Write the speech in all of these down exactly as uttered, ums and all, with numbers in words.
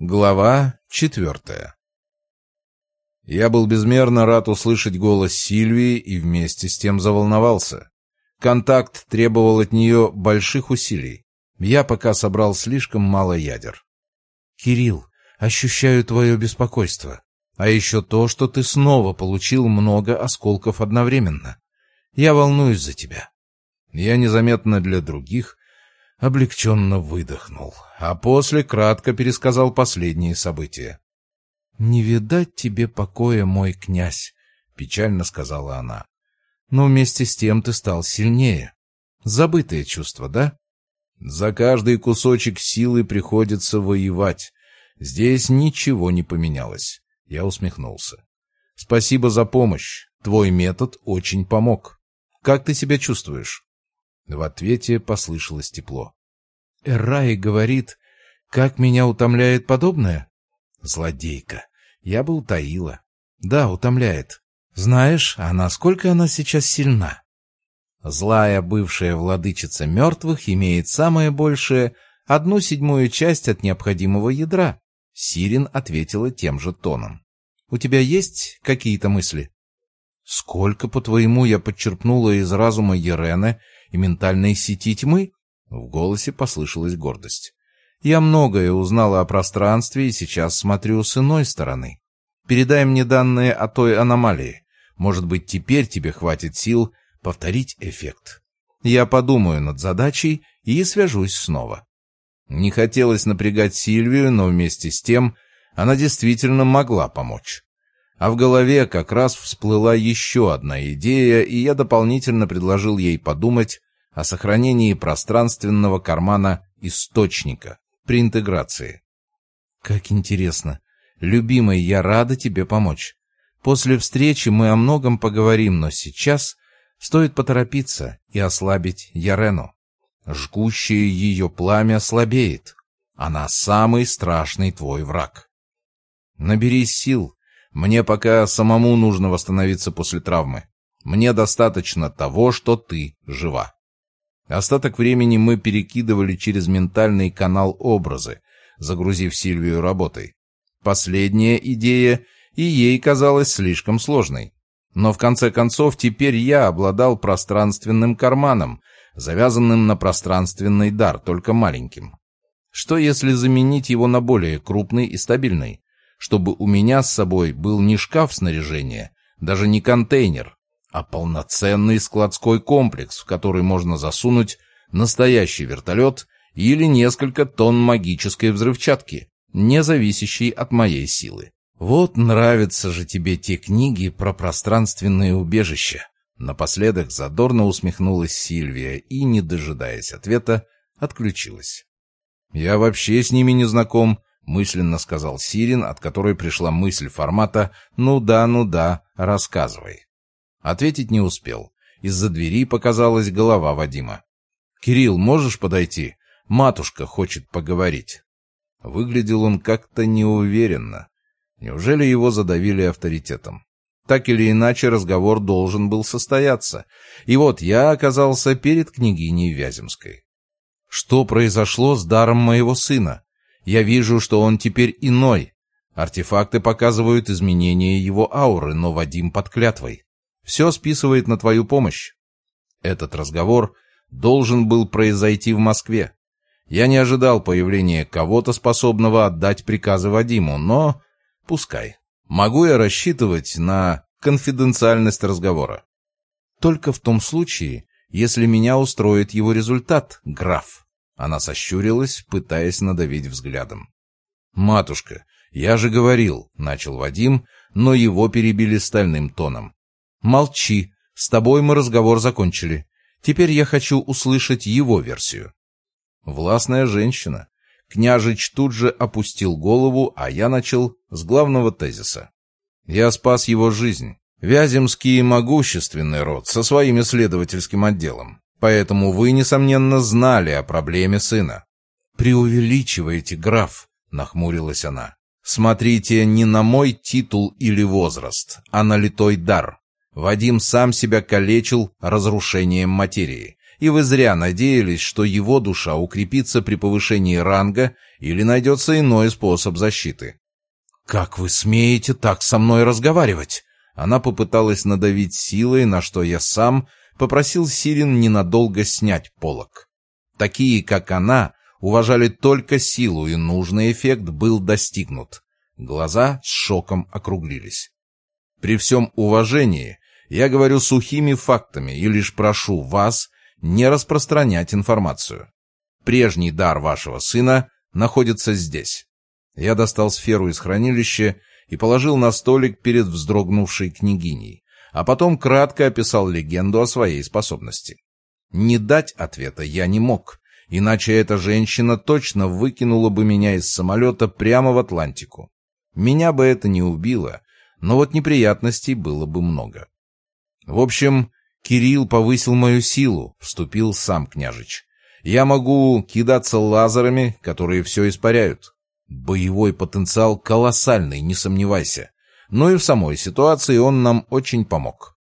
Глава четвертая. Я был безмерно рад услышать голос Сильвии и вместе с тем заволновался. Контакт требовал от нее больших усилий. Я пока собрал слишком мало ядер. «Кирилл, ощущаю твое беспокойство. А еще то, что ты снова получил много осколков одновременно. Я волнуюсь за тебя». Я незаметно для других облегченно выдохнул, а после кратко пересказал последние события. «Не видать тебе покоя, мой князь», — печально сказала она. «Но вместе с тем ты стал сильнее. Забытое чувство, да? За каждый кусочек силы приходится воевать. Здесь ничего не поменялось». Я усмехнулся. «Спасибо за помощь. Твой метод очень помог. Как ты себя чувствуешь?» В ответе послышалось тепло. «Эрраи говорит, как меня утомляет подобное?» «Злодейка. Я бы утаила». «Да, утомляет. Знаешь, а насколько она сейчас сильна?» «Злая бывшая владычица мертвых имеет самое большее одну седьмую часть от необходимого ядра», — Сирин ответила тем же тоном. «У тебя есть какие-то мысли?» «Сколько, по-твоему, я подчерпнула из разума Ерены и ментальной сети тьмы?» В голосе послышалась гордость. «Я многое узнала о пространстве и сейчас смотрю с иной стороны. Передай мне данные о той аномалии. Может быть, теперь тебе хватит сил повторить эффект. Я подумаю над задачей и свяжусь снова». Не хотелось напрягать Сильвию, но вместе с тем она действительно могла помочь. А в голове как раз всплыла еще одна идея, и я дополнительно предложил ей подумать о сохранении пространственного кармана источника при интеграции. «Как интересно. Любимый, я рада тебе помочь. После встречи мы о многом поговорим, но сейчас стоит поторопиться и ослабить Ерену. Жгущее ее пламя слабеет. Она самый страшный твой враг. Наберись сил. Мне пока самому нужно восстановиться после травмы. Мне достаточно того, что ты жива». Остаток времени мы перекидывали через ментальный канал образы, загрузив Сильвию работой. Последняя идея и ей казалась слишком сложной. Но в конце концов теперь я обладал пространственным карманом, завязанным на пространственный дар, только маленьким. Что если заменить его на более крупный и стабильный? Чтобы у меня с собой был не шкаф снаряжения, даже не контейнер, а полноценный складской комплекс, в который можно засунуть настоящий вертолет или несколько тонн магической взрывчатки, не зависящей от моей силы. Вот нравятся же тебе те книги про пространственные убежища. Напоследок задорно усмехнулась Сильвия и, не дожидаясь ответа, отключилась. «Я вообще с ними не знаком», — мысленно сказал Сирин, от которой пришла мысль формата «ну да, ну да, рассказывай». Ответить не успел. Из-за двери показалась голова Вадима. «Кирилл, можешь подойти? Матушка хочет поговорить». Выглядел он как-то неуверенно. Неужели его задавили авторитетом? Так или иначе, разговор должен был состояться. И вот я оказался перед княгиней Вяземской. «Что произошло с даром моего сына? Я вижу, что он теперь иной. Артефакты показывают изменение его ауры, но Вадим под клятвой. Все списывает на твою помощь». Этот разговор должен был произойти в Москве. Я не ожидал появления кого-то, способного отдать приказы Вадиму, но пускай. Могу я рассчитывать на конфиденциальность разговора? Только в том случае, если меня устроит его результат, граф. Она сощурилась, пытаясь надавить взглядом. «Матушка, я же говорил», — начал Вадим, но его перебили стальным тоном. «Молчи, с тобой мы разговор закончили. Теперь я хочу услышать его версию». Властная женщина. Княжич тут же опустил голову, а я начал с главного тезиса. «Я спас его жизнь. Вяземский могущественный род со своим исследовательским отделом. Поэтому вы, несомненно, знали о проблеме сына». «Преувеличиваете, граф», — нахмурилась она. «Смотрите не на мой титул или возраст, а на литой дар. Вадим сам себя калечил разрушением материи. и вы зря надеялись, что его душа укрепится при повышении ранга или найдется иной способ защиты. «Как вы смеете так со мной разговаривать?» Она попыталась надавить силой, на что я сам попросил Сирин ненадолго снять полог. Такие, как она, уважали только силу, и нужный эффект был достигнут. Глаза с шоком округлились. При всем уважении я говорю сухими фактами и лишь прошу вас не распространять информацию. Прежний дар вашего сына находится здесь. Я достал сферу из хранилища и положил на столик перед вздрогнувшей княгиней, а потом кратко описал легенду о своей способности. Не дать ответа я не мог, иначе эта женщина точно выкинула бы меня из самолета прямо в Атлантику. Меня бы это не убило, но вот неприятностей было бы много. В общем, Кирилл повысил мою силу, вступил сам княжич. Я могу кидаться лазерами, которые все испаряют. Боевой потенциал колоссальный, не сомневайся. Но и в самой ситуации он нам очень помог.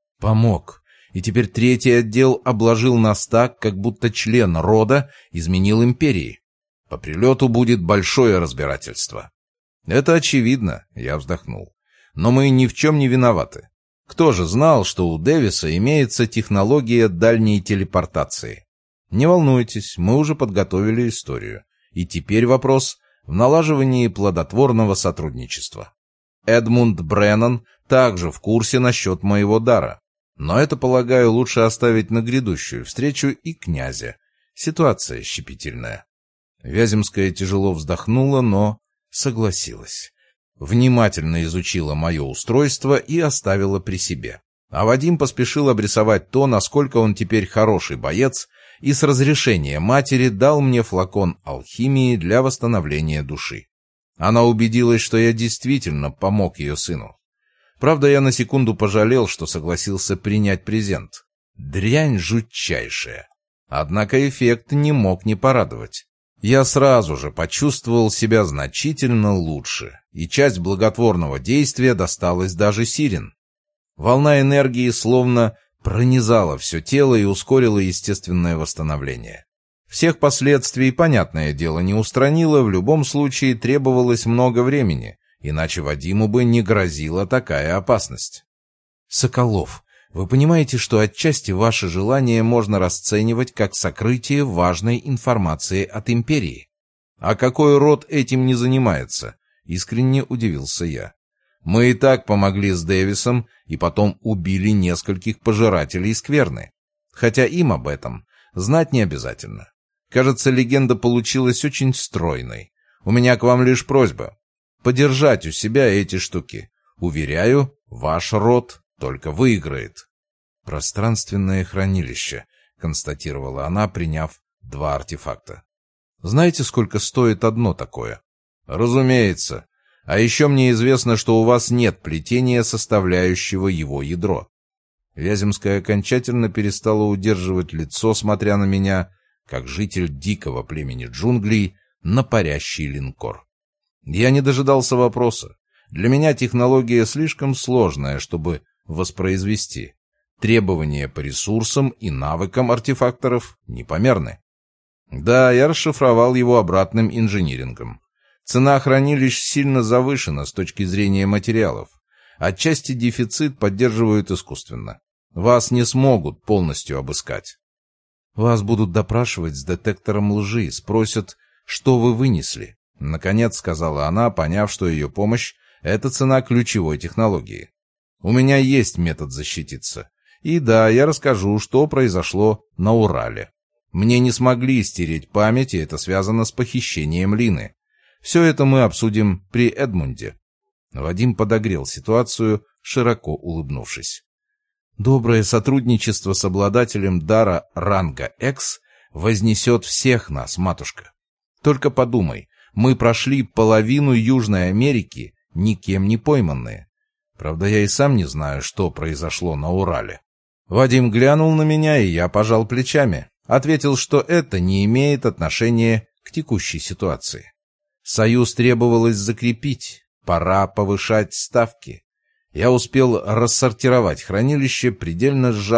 Помог. И теперь третий отдел обложил нас так, как будто член рода изменил империи. По прилету будет большое разбирательство. Это очевидно, я вздохнул. Но мы ни в чем не виноваты. Кто же знал, что у Дэвиса имеется технология дальней телепортации? Не волнуйтесь, мы уже подготовили историю. И теперь вопрос в налаживании плодотворного сотрудничества. Эдмунд Бреннан также в курсе насчет моего дара. Но это, полагаю, лучше оставить на грядущую встречу и князя. Ситуация щепетильная. Вяземская тяжело вздохнула, но согласилась. Внимательно изучила мое устройство и оставила при себе. А Вадим поспешил обрисовать то, насколько он теперь хороший боец, и с разрешения матери дал мне флакон алхимии для восстановления души. Она убедилась, что я действительно помог ее сыну. Правда, я на секунду пожалел, что согласился принять презент. Дрянь жутчайшая. Однако эффект не мог не порадовать. Я сразу же почувствовал себя значительно лучше, и часть благотворного действия досталась даже Сирин. Волна энергии словно пронизала все тело и ускорила естественное восстановление. Всех последствий, понятное дело, не устранило, в любом случае требовалось много времени, иначе Вадиму бы не грозила такая опасность. «Соколов, вы понимаете, что отчасти ваше желание можно расценивать как сокрытие важной информации от империи? А какой род этим не занимается?» — искренне удивился я. «Мы и так помогли с Дэвисом и потом убили нескольких пожирателей скверны. Хотя им об этом знать не обязательно. Кажется, легенда получилась очень стройной. У меня к вам лишь просьба — подержать у себя эти штуки. Уверяю, ваш род только выиграет». «Пространственное хранилище», — констатировала она, приняв два артефакта. «Знаете, сколько стоит одно такое?» «Разумеется. А еще мне известно, что у вас нет плетения, составляющего его ядро». Вяземская окончательно перестала удерживать лицо, смотря на меня, как житель дикого племени джунглей, на парящий линкор. Я не дожидался вопроса. Для меня технология слишком сложная, чтобы воспроизвести. Требования по ресурсам и навыкам артефакторов непомерны. Да, я расшифровал его обратным инжинирингом. Цена хранилищ сильно завышена с точки зрения материалов. Отчасти дефицит поддерживают искусственно. Вас не смогут полностью обыскать. Вас будут допрашивать с детектором лжи, спросят, что вы вынесли. Наконец сказала она, поняв, что ее помощь — это цена ключевой технологии. У меня есть метод защититься. И да, я расскажу, что произошло на Урале. Мне не смогли стереть память, и это связано с похищением Лины. Все это мы обсудим при Эдмунде. Вадим подогрел ситуацию, широко улыбнувшись. Доброе сотрудничество с обладателем дара ранга X вознесет всех нас, матушка. Только подумай, мы прошли половину Южной Америки, никем не пойманные. Правда, я и сам не знаю, что произошло на Урале. Вадим глянул на меня, и я пожал плечами. Ответил, что это не имеет отношения к текущей ситуации. Союз требовалось закрепить, пора повышать ставки. Я успел рассортировать хранилище, предельно сжав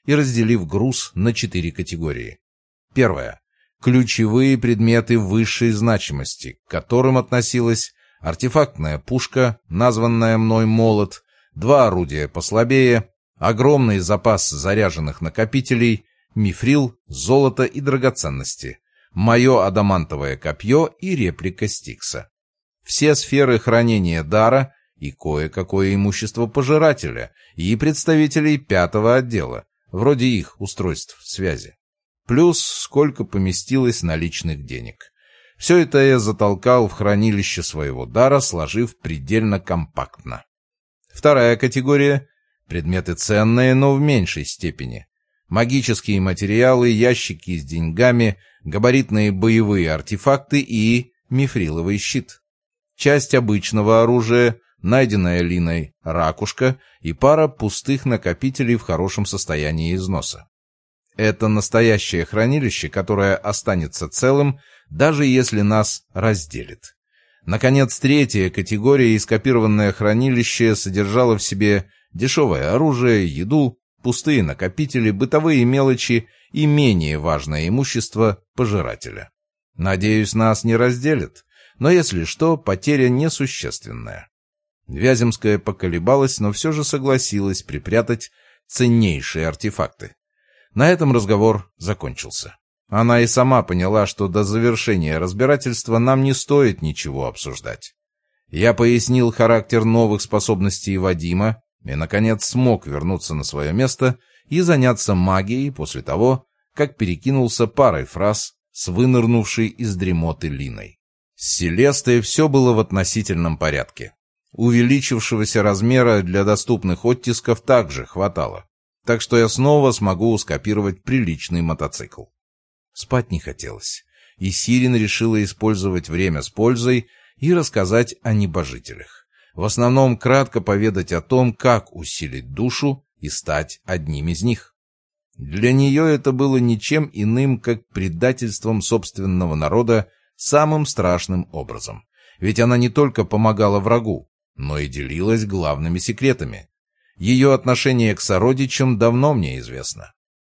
и разделив груз на четыре категории. Первая. Ключевые предметы высшей значимости, к которым относилась артефактная пушка, названная мной «Молот», два орудия послабее, огромный запас заряженных накопителей, мифрил, золото и драгоценности, мое адамантовое копье и реплика Стикса. Все сферы хранения дара и кое-какое имущество пожирателя и представителей пятого отдела, вроде их устройств связи. Плюс сколько поместилось наличных денег. Все это я затолкал в хранилище своего дара, сложив предельно компактно. Вторая категория — предметы ценные, но в меньшей степени. Магические материалы, ящики с деньгами, габаритные боевые артефакты и мифриловый щит. Часть обычного оружия, найденная Линой ракушка и пара пустых накопителей в хорошем состоянии износа. Это настоящее хранилище, которое останется целым, даже если нас разделит. Наконец, третья категория, скопированное хранилище, содержало в себе дешевое оружие, еду, пустые накопители, бытовые мелочи и менее важное имущество пожирателя. Надеюсь, нас не разделят, но если что, потеря несущественная. Вяземская поколебалась, но все же согласилась припрятать ценнейшие артефакты. На этом разговор закончился. Она и сама поняла, что до завершения разбирательства нам не стоит ничего обсуждать. Я пояснил характер новых способностей Вадима и, наконец, смог вернуться на свое место и заняться магией после того, как перекинулся парой фраз с вынырнувшей из дремоты Линой. С Селестой все было в относительном порядке. Увеличившегося размера для доступных оттисков также хватало. Так что я снова смогу скопировать приличный мотоцикл. Спать не хотелось, и Сирин решила использовать время с пользой и рассказать о небожителях. В основном кратко поведать о том, как усилить душу и стать одним из них. Для нее это было ничем иным, как предательством собственного народа самым страшным образом. Ведь она не только помогала врагу, но и делилась главными секретами. Ее отношение к сородичам давно мне известно.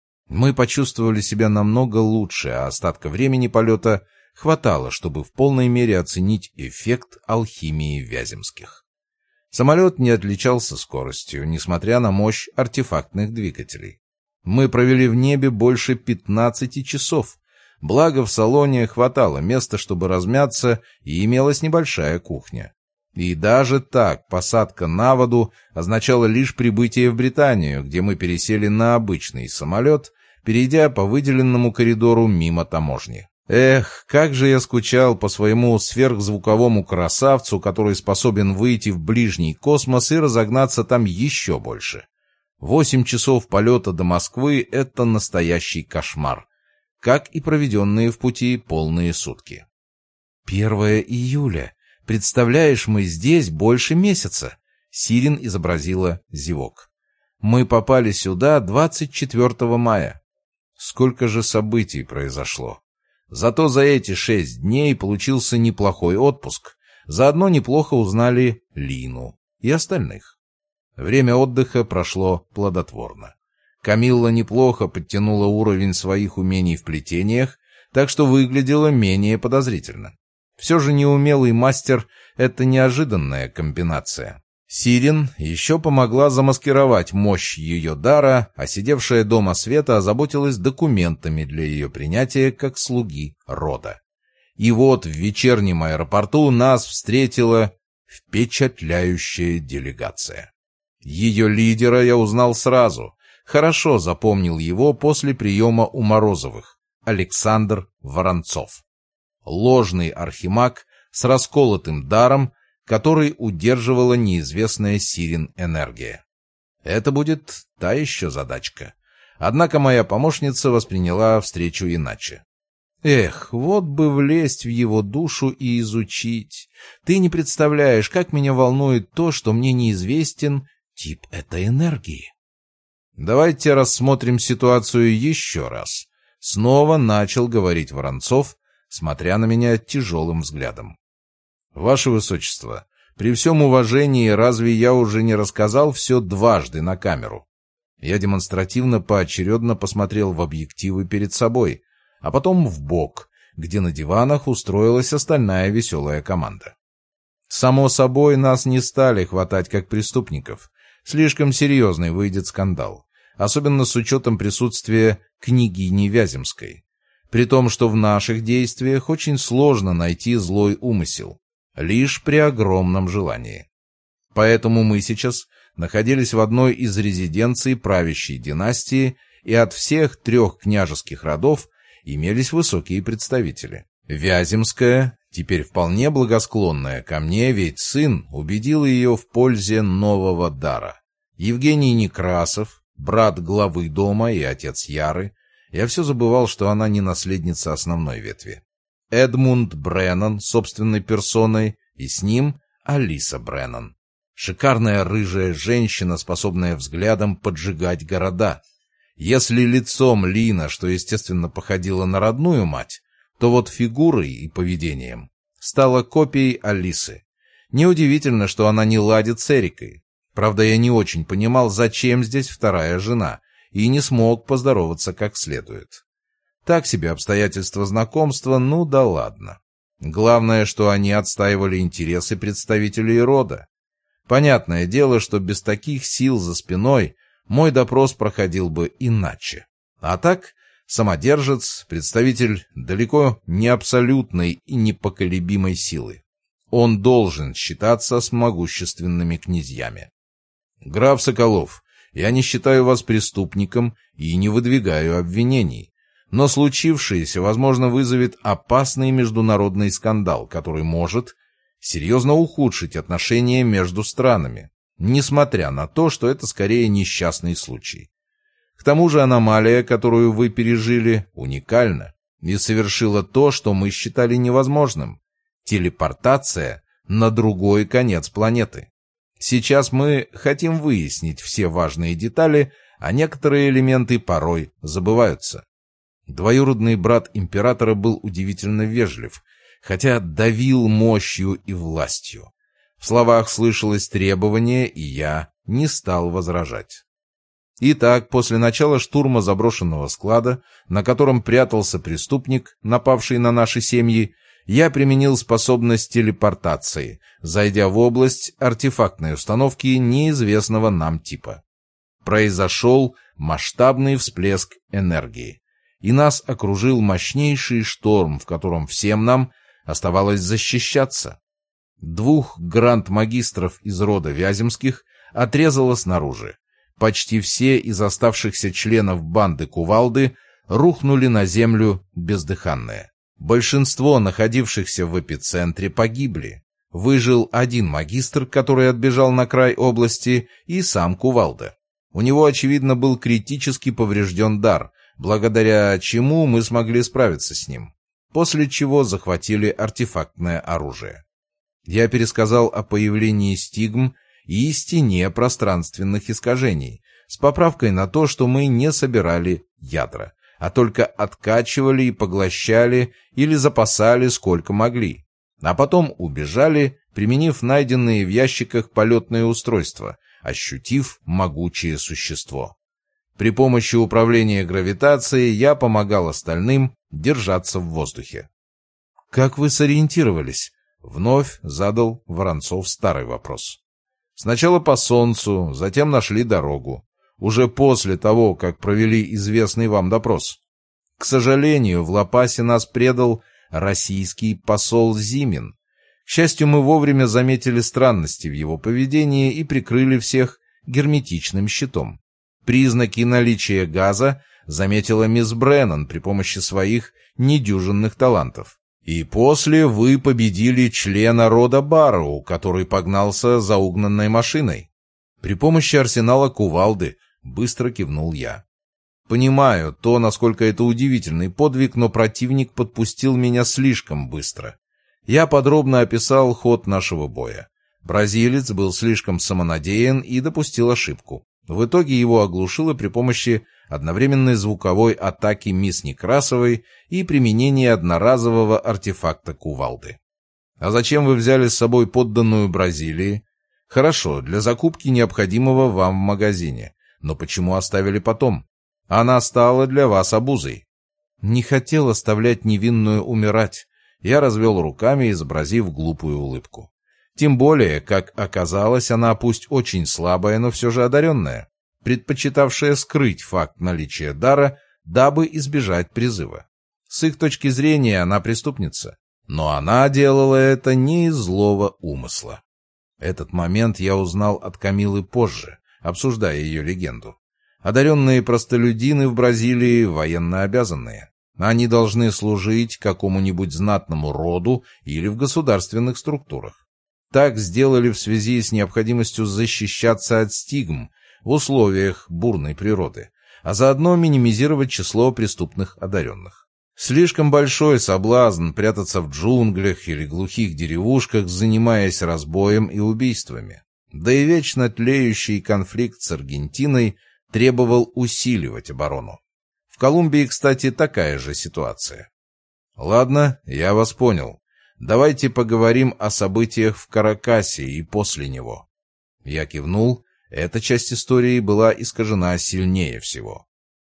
Мы почувствовали себя намного лучше, а остатка времени полета хватало, чтобы в полной мере оценить эффект алхимии Вяземских. Самолет не отличался скоростью, несмотря на мощь артефактных двигателей. Мы провели в небе больше пятнадцати часов, благо в салоне хватало места, чтобы размяться, и имелась небольшая кухня. И даже так посадка на воду означала лишь прибытие в Британию, где мы пересели на обычный самолет, перейдя по выделенному коридору мимо таможни. Эх, как же я скучал по своему сверхзвуковому красавцу, который способен выйти в ближний космос и разогнаться там еще больше. Восемь часов полета до Москвы — это настоящий кошмар, как и проведенные в пути полные сутки. Первое июля. Представляешь, мы здесь больше месяца. Сирин изобразила зевок. Мы попали сюда двадцать четвёртого мая. Сколько же событий произошло. Зато за эти шесть дней получился неплохой отпуск. Заодно неплохо узнали Лину и остальных. Время отдыха прошло плодотворно. Камилла неплохо подтянула уровень своих умений в плетениях, так что выглядела менее подозрительно. Все же неумелый мастер — это неожиданная комбинация. Сирин еще помогла замаскировать мощь ее дара, а сидевшая дома Света озаботилась документами для ее принятия как слуги рода. И вот в вечернем аэропорту нас встретила впечатляющая делегация. Ее лидера я узнал сразу, хорошо запомнил его после приема у Морозовых — Александр Воронцов. Ложный архимаг с расколотым даром, который удерживала неизвестная Сирин энергия. Это будет та еще задачка. Однако моя помощница восприняла встречу иначе. Эх, вот бы влезть в его душу и изучить. Ты не представляешь, как меня волнует то, что мне неизвестен тип этой энергии. Давайте рассмотрим ситуацию еще раз. Снова начал говорить Воронцов, смотря на меня тяжелым взглядом. Ваше Высочество, при всем уважении, разве я уже не рассказал все дважды на камеру? Я демонстративно поочередно посмотрел в объективы перед собой, а потом в бок, где на диванах устроилась остальная веселая команда. Само собой, нас не стали хватать как преступников. Слишком серьезный выйдет скандал, особенно с учетом присутствия княгини Вяземской. При том, что в наших действиях очень сложно найти злой умысел, лишь при огромном желании. Поэтому мы сейчас находились в одной из резиденций правящей династии, и от всех трех княжеских родов имелись высокие представители. Вяземская, теперь вполне благосклонная ко мне, ведь сын убедил ее в пользе нового дара. Евгений Некрасов, брат главы дома и отец Яры. Я все забывал, что она не наследница основной ветви. Эдмунд Бреннан собственной персоной, и с ним Алиса Бреннан. Шикарная рыжая женщина, способная взглядом поджигать города. Если лицом Лина, что естественно походила на родную мать, то вот фигурой и поведением стала копией Алисы. Неудивительно, что она не ладит с Эрикой. Правда, я не очень понимал, зачем здесь вторая жена, и не смог поздороваться как следует. Так себе обстоятельства знакомства, ну да ладно. Главное, что они отстаивали интересы представителей рода. Понятное дело, что без таких сил за спиной мой допрос проходил бы иначе. А так, самодержец, представитель далеко не абсолютной и непоколебимой силы. Он должен считаться с могущественными князьями. «Граф Соколов, я не считаю вас преступником и не выдвигаю обвинений, но случившееся, возможно, вызовет опасный международный скандал, который может серьезно ухудшить отношения между странами, несмотря на то, что это скорее несчастный случай. К тому же аномалия, которую вы пережили, уникальна и совершила то, что мы считали невозможным — телепортация на другой конец планеты. Сейчас мы хотим выяснить все важные детали, а некоторые элементы порой забываются». Двоюродный брат императора был удивительно вежлив, хотя давил мощью и властью. В словах слышалось требование, и я не стал возражать. Итак, после начала штурма заброшенного склада, на котором прятался преступник, напавший на наши семьи, я применил способность телепортации, зайдя в область артефактной установки неизвестного нам типа. Произошел масштабный всплеск энергии, и нас окружил мощнейший шторм, в котором всем нам оставалось защищаться. Двух гранд-магистров из рода Вяземских отрезало снаружи. Почти все из оставшихся членов банды Кувалды рухнули на землю бездыханные. Большинство находившихся в эпицентре погибли. Выжил один магистр, который отбежал на край области, и сам Кувалда. У него, очевидно, был критически поврежден дар, благодаря чему мы смогли справиться с ним, после чего захватили артефактное оружие. Я пересказал о появлении стигм и стене пространственных искажений, с поправкой на то, что мы не собирали ядра, а только откачивали и поглощали или запасали сколько могли, а потом убежали, применив найденные в ящиках полетные устройства, ощутив могучее существо. При помощи управления гравитацией я помогал остальным держаться в воздухе. «Как вы сориентировались?» — вновь задал Воронцов старый вопрос. «Сначала по солнцу, затем нашли дорогу. Уже после того, как провели известный вам допрос. К сожалению, в Ла-Пасе нас предал российский посол Зимин. К счастью, мы вовремя заметили странности в его поведении и прикрыли всех герметичным щитом. Признаки наличия газа заметила мисс Бреннан при помощи своих недюжинных талантов. И после вы победили члена рода Барроу, который погнался за угнанной машиной. При помощи арсенала Кувалды, быстро кивнул я. Понимаю то, насколько это удивительный подвиг, но противник подпустил меня слишком быстро. Я подробно описал ход нашего боя. Бразилец был слишком самонадеян и допустил ошибку. В итоге его оглушило при помощи одновременной звуковой атаки мисс Некрасовой и применения одноразового артефакта Кувалды. А зачем вы взяли с собой подданную Бразилии? Хорошо, для закупки необходимого вам в магазине. Но почему оставили потом? Она стала для вас обузой. Не хотел оставлять невинную умирать. Я развел руками, изобразив глупую улыбку. Тем более, как оказалось, она пусть очень слабая, но все же одаренная, предпочитавшая скрыть факт наличия дара, дабы избежать призыва. С их точки зрения она преступница, но она делала это не из злого умысла. Этот момент я узнал от Камилы позже, обсуждая ее легенду. Одаренные простолюдины в Бразилии военнообязанные. Они должны служить какому-нибудь знатному роду или в государственных структурах. Так сделали в связи с необходимостью защищаться от стигм в условиях бурной природы, а заодно минимизировать число преступных одаренных. Слишком большой соблазн прятаться в джунглях или глухих деревушках, занимаясь разбоем и убийствами. Да и вечно тлеющий конфликт с Аргентиной требовал усиливать оборону. В Колумбии, кстати, такая же ситуация. Ладно, я вас понял. Давайте поговорим о событиях в Каракасе и после него. Я кивнул. Эта часть истории была искажена сильнее всего.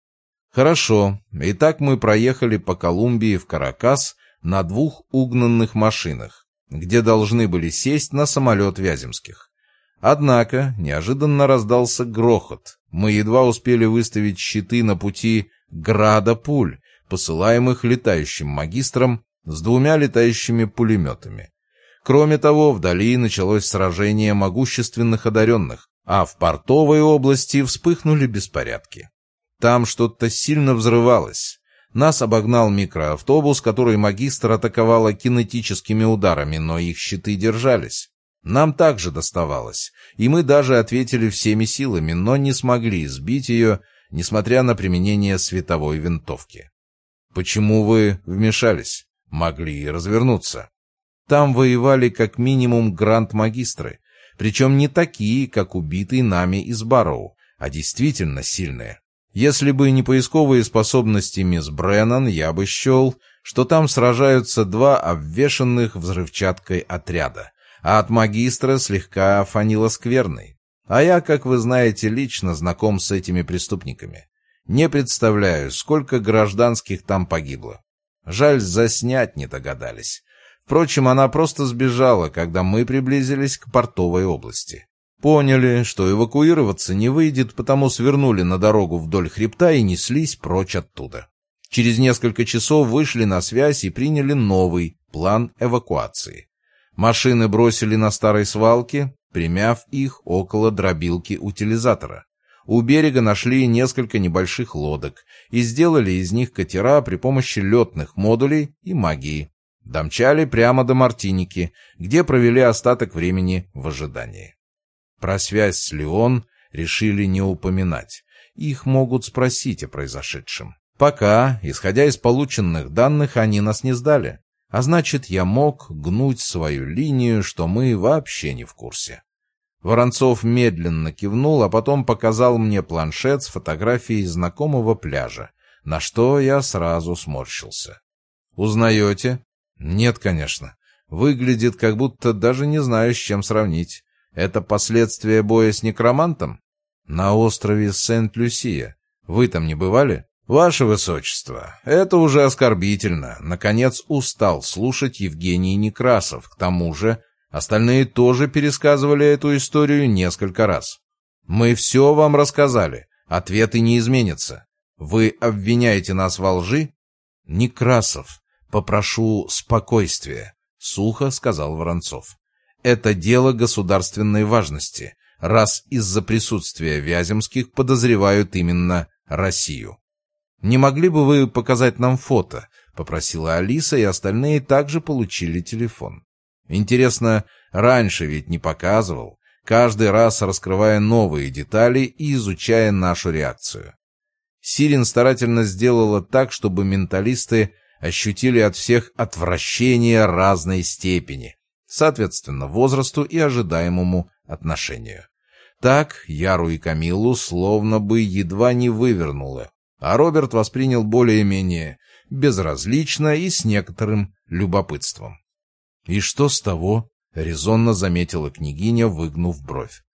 Хорошо. Итак, мы проехали по Колумбии в Каракас на двух угнанных машинах, где должны были сесть на самолет Вяземских. Однако неожиданно раздался грохот. Мы едва успели выставить щиты на пути града пуль, посылаемых летающим магистром с двумя летающими пулеметами. Кроме того, вдали началось сражение могущественных одаренных, а в портовой области вспыхнули беспорядки. Там что-то сильно взрывалось. Нас обогнал микроавтобус, который магистр атаковала кинетическими ударами, но их щиты держались. Нам также доставалось, и мы даже ответили всеми силами, но не смогли сбить ее, несмотря на применение световой винтовки. Почему вы вмешались? Могли и развернуться. Там воевали как минимум гранд-магистры, причем не такие, как убитый нами из Барроу, а действительно сильные. Если бы не поисковые способности мисс Бреннан, я бы счел, что там сражаются два обвешанных взрывчаткой отряда, а от магистра слегка фанило скверной. А я, как вы знаете, лично знаком с этими преступниками. Не представляю, сколько гражданских там погибло. Жаль, заснять не догадались. Впрочем, она просто сбежала, когда мы приблизились к портовой области. Поняли, что эвакуироваться не выйдет, потому свернули на дорогу вдоль хребта и неслись прочь оттуда. Через несколько часов вышли на связь и приняли новый план эвакуации. Машины бросили на старой свалке, примяв их около дробилки утилизатора. У берега нашли несколько небольших лодок и сделали из них катера при помощи летных модулей и магии. Домчали прямо до Мартиники, где провели остаток времени в ожидании. Про связь с Леон решили не упоминать. Их могут спросить о произошедшем. Пока, исходя из полученных данных, они нас не сдали. А значит, я мог гнуть свою линию, что мы вообще не в курсе. Воронцов медленно кивнул, а потом показал мне планшет с фотографией знакомого пляжа, на что я сразу сморщился. «Узнаете?» «Нет, конечно. Выглядит, как будто даже не знаю, с чем сравнить. Это последствия боя с некромантом? На острове Сент-Люсия. Вы там не бывали?» «Ваше Высочество, это уже оскорбительно. Наконец устал слушать Евгений Некрасов. К тому же остальные тоже пересказывали эту историю несколько раз. Мы все вам рассказали. Ответы не изменятся. Вы обвиняете нас во лжи?» «Некрасов, попрошу спокойствия», — сухо сказал Воронцов. «Это дело государственной важности, раз из-за присутствия Вяземских подозревают именно Россию». «Не могли бы вы показать нам фото?» — попросила Алиса, и остальные также получили телефон. Интересно, раньше ведь не показывал, каждый раз раскрывая новые детали и изучая нашу реакцию. Сирин старательно сделала так, чтобы менталисты ощутили от всех отвращение разной степени, соответственно возрасту и ожидаемому отношению. Так Яру и Камилу словно бы едва не вывернуло, а Роберт воспринял более-менее безразлично и с некоторым любопытством. «И что с того?» — резонно заметила княгиня, выгнув бровь.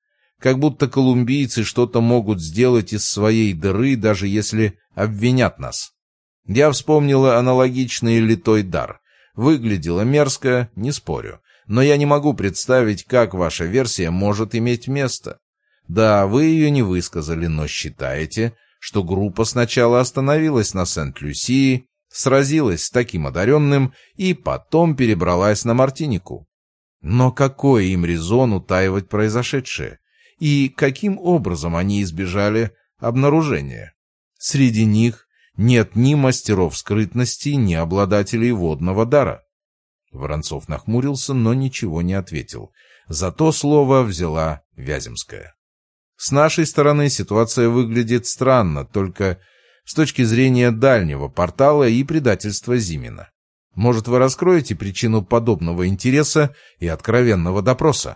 Как будто колумбийцы что-то могут сделать из своей дыры, даже если обвинят нас. Я вспомнила аналогичный литой дар. Выглядело мерзко, не спорю. Но я не могу представить, как ваша версия может иметь место. Да, вы ее не высказали, но считаете, что группа сначала остановилась на Сент-Люсии, сразилась с таким одаренным и потом перебралась на Мартинику. Но какой им резон утаивать произошедшее? И каким образом они избежали обнаружения? Среди них нет ни мастеров скрытности, ни обладателей водного дара. Воронцов нахмурился, но ничего не ответил. Зато слово взяла Вяземская. С нашей стороны ситуация выглядит странно, только с точки зрения дальнего портала и предательства Зимина. Может, вы раскроете причину подобного интереса и откровенного допроса?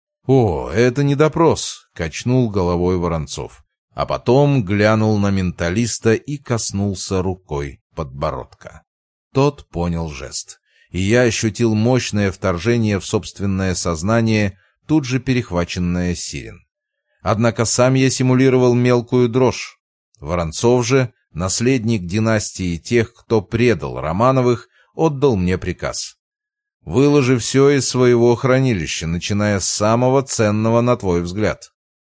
«О, это не допрос», — качнул головой Воронцов. А потом глянул на менталиста и коснулся рукой подбородка. Тот понял жест. И я ощутил мощное вторжение в собственное сознание, тут же перехваченное Сирин. Однако сам я симулировал мелкую дрожь. Воронцов же, наследник династии тех, кто предал Романовых, отдал мне приказ. Выложи все из своего хранилища, начиная с самого ценного, на твой взгляд.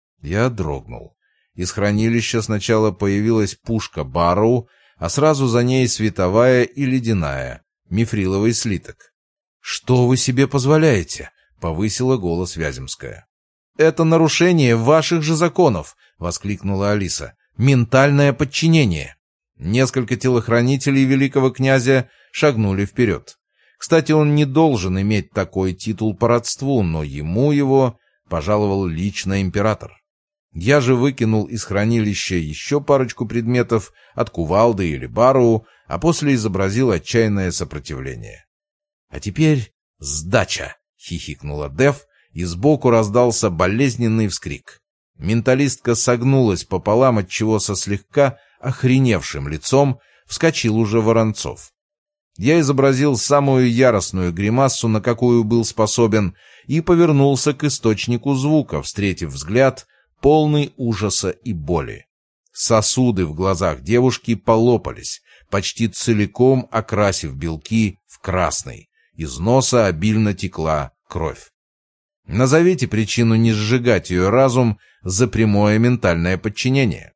Я дрогнул. Из хранилища сначала появилась пушка Барроу, а сразу за ней световая и ледяная, мифриловый слиток. «Что вы себе позволяете?» — повысила голос Вяземская. «Это нарушение ваших же законов!» — воскликнула Алиса. «Ментальное подчинение!» Несколько телохранителей великого князя шагнули вперед. Кстати, он не должен иметь такой титул по родству, но ему его пожаловал лично император. Я же выкинул из хранилища еще парочку предметов от кувалды или Барроу, а после изобразил отчаянное сопротивление. «А теперь сдача!» — хихикнула Дев, и сбоку раздался болезненный вскрик. Менталистка согнулась пополам, отчего со слегка охреневшим лицом вскочил уже Воронцов. Я изобразил самую яростную гримассу, на какую был способен, и повернулся к источнику звука, встретив взгляд, полный ужаса и боли. Сосуды в глазах девушки полопались, почти целиком окрасив белки в красный. Из носа обильно текла кровь. Назовите причину не сжигать ее разум за прямое ментальное подчинение.